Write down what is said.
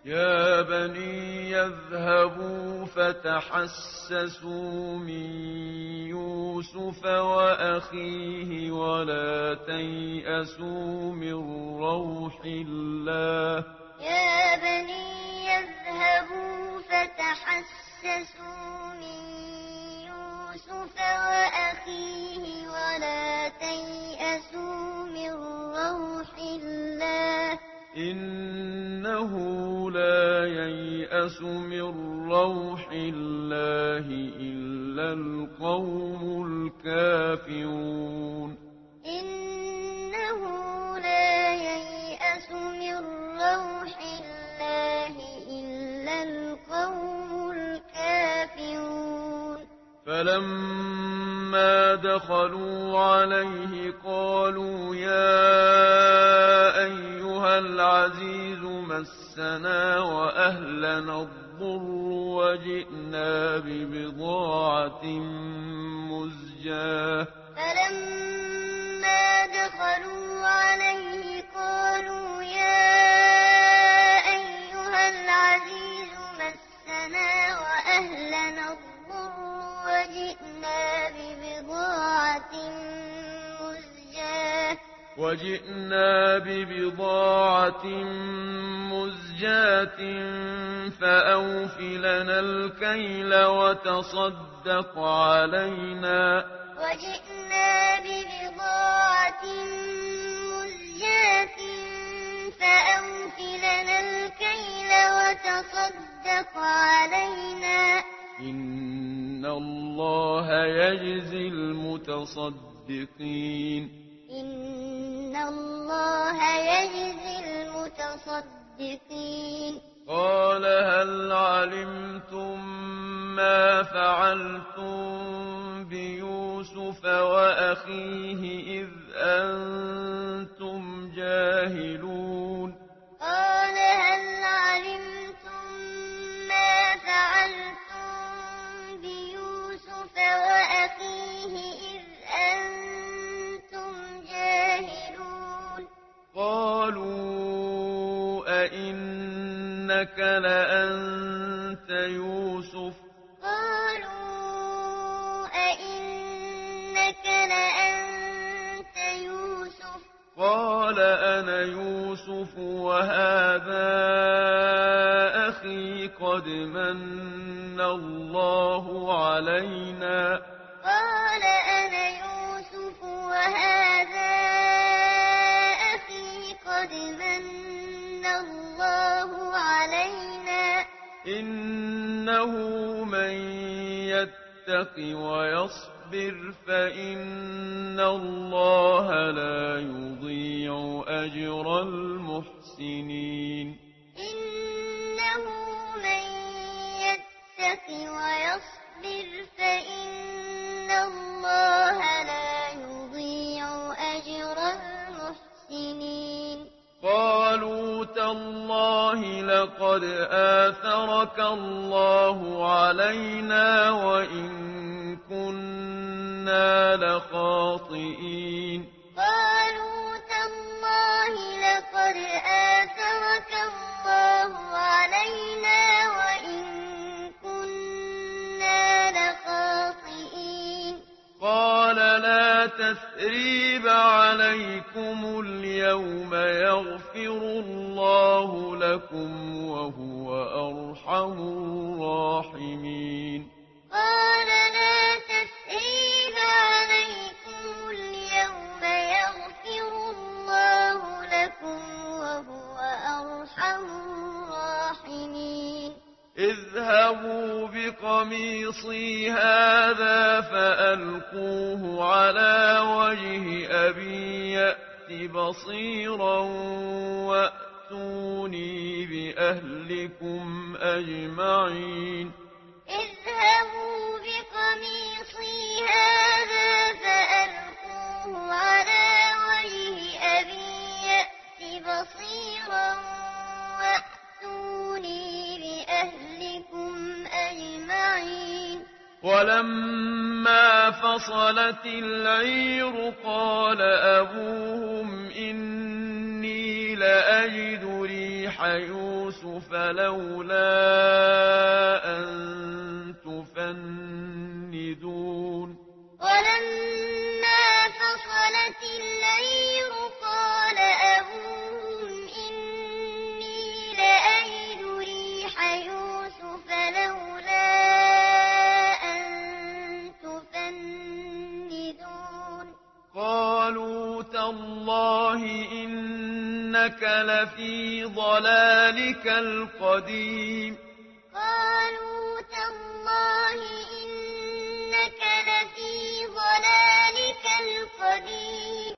يا بني يذهبوا فتحسسوا من يوسف وأخيه ولا تيأسوا من روح الله. يا بني يذهبوا فتحسسوا من يوسف وأخيه ولا تيأسوا من روح الله. إنه لا ييأس من روح الله إلا القوم الكافرون. إنه لا ييأس من روح الله إلا القوم الكافرون. فلما دخلوا عليه قالوا يا أيها العزيز مسنا وأهلنا الضر وجئنا ببضاعة مزجاة. فلما دخلوا عليه قالوا يا أيها العزيز مسنا وأهلنا الضر وجئنا ببضاعة مزجاة فأوف لنا الكيل وتصدق علينا. وجئنا ببضاعة مزجاة فأوف لنا الكيل وتصدق علينا. إن الله يجزي المتصدقين. إن الله يجزي المتصدقين. قال هل علمتم ما فعلتم بيوسف وأخيه إذ أنتم جاهلون. قال هل علمتم ما فعلتم بيوسف وأخيه إذ أنتم جاهلون. قالوا أئنك لأنت يوسف. قالوا أئنك لأنت يوسف. قال أنا يوسف وهذا أخي قد من الله علينا. قال أنا يوسف وهذا أخي قد من الله علينا. إنه من يتق ويصبر فإن الله لا يضيع أجر المحسنين. إنه من يتق ويصبر فإن الله لا يضيع أجر المحسنين. قالوا تالله لقد آثرك الله علينا وإن كنا لخاطئين. قالوا تالله لقد آثرك الله علينا وإن كنا لخاطئين. قال لا تثريب عليكم اليوم يغفر الله لكم وهو أرحم الراحمين. قال لا تثريب عليكم اليوم يغفر الله لكم وهو أرحم الراحمين. اذهبوا بقميصي هذا فألقوه على وجه أبي يأت بصيرا وأتوني بأهلكم أجمعين. اذهبوا بقميصي هذا فألقوه على وجه أبي يأت بصيرا وأتوني بأهلكم أجمعين. ولما فصلت العير قال أبوهم إني لأجد ريح ريح يوسف لولا أن تفندون ولما فصلت العير قال أبوهم إني لأجد ريح يوسف لولا أن تفندون قالوا تالله إنك لفي ضلالك القديم قالوا تالله إنك لفي ضلالك القديم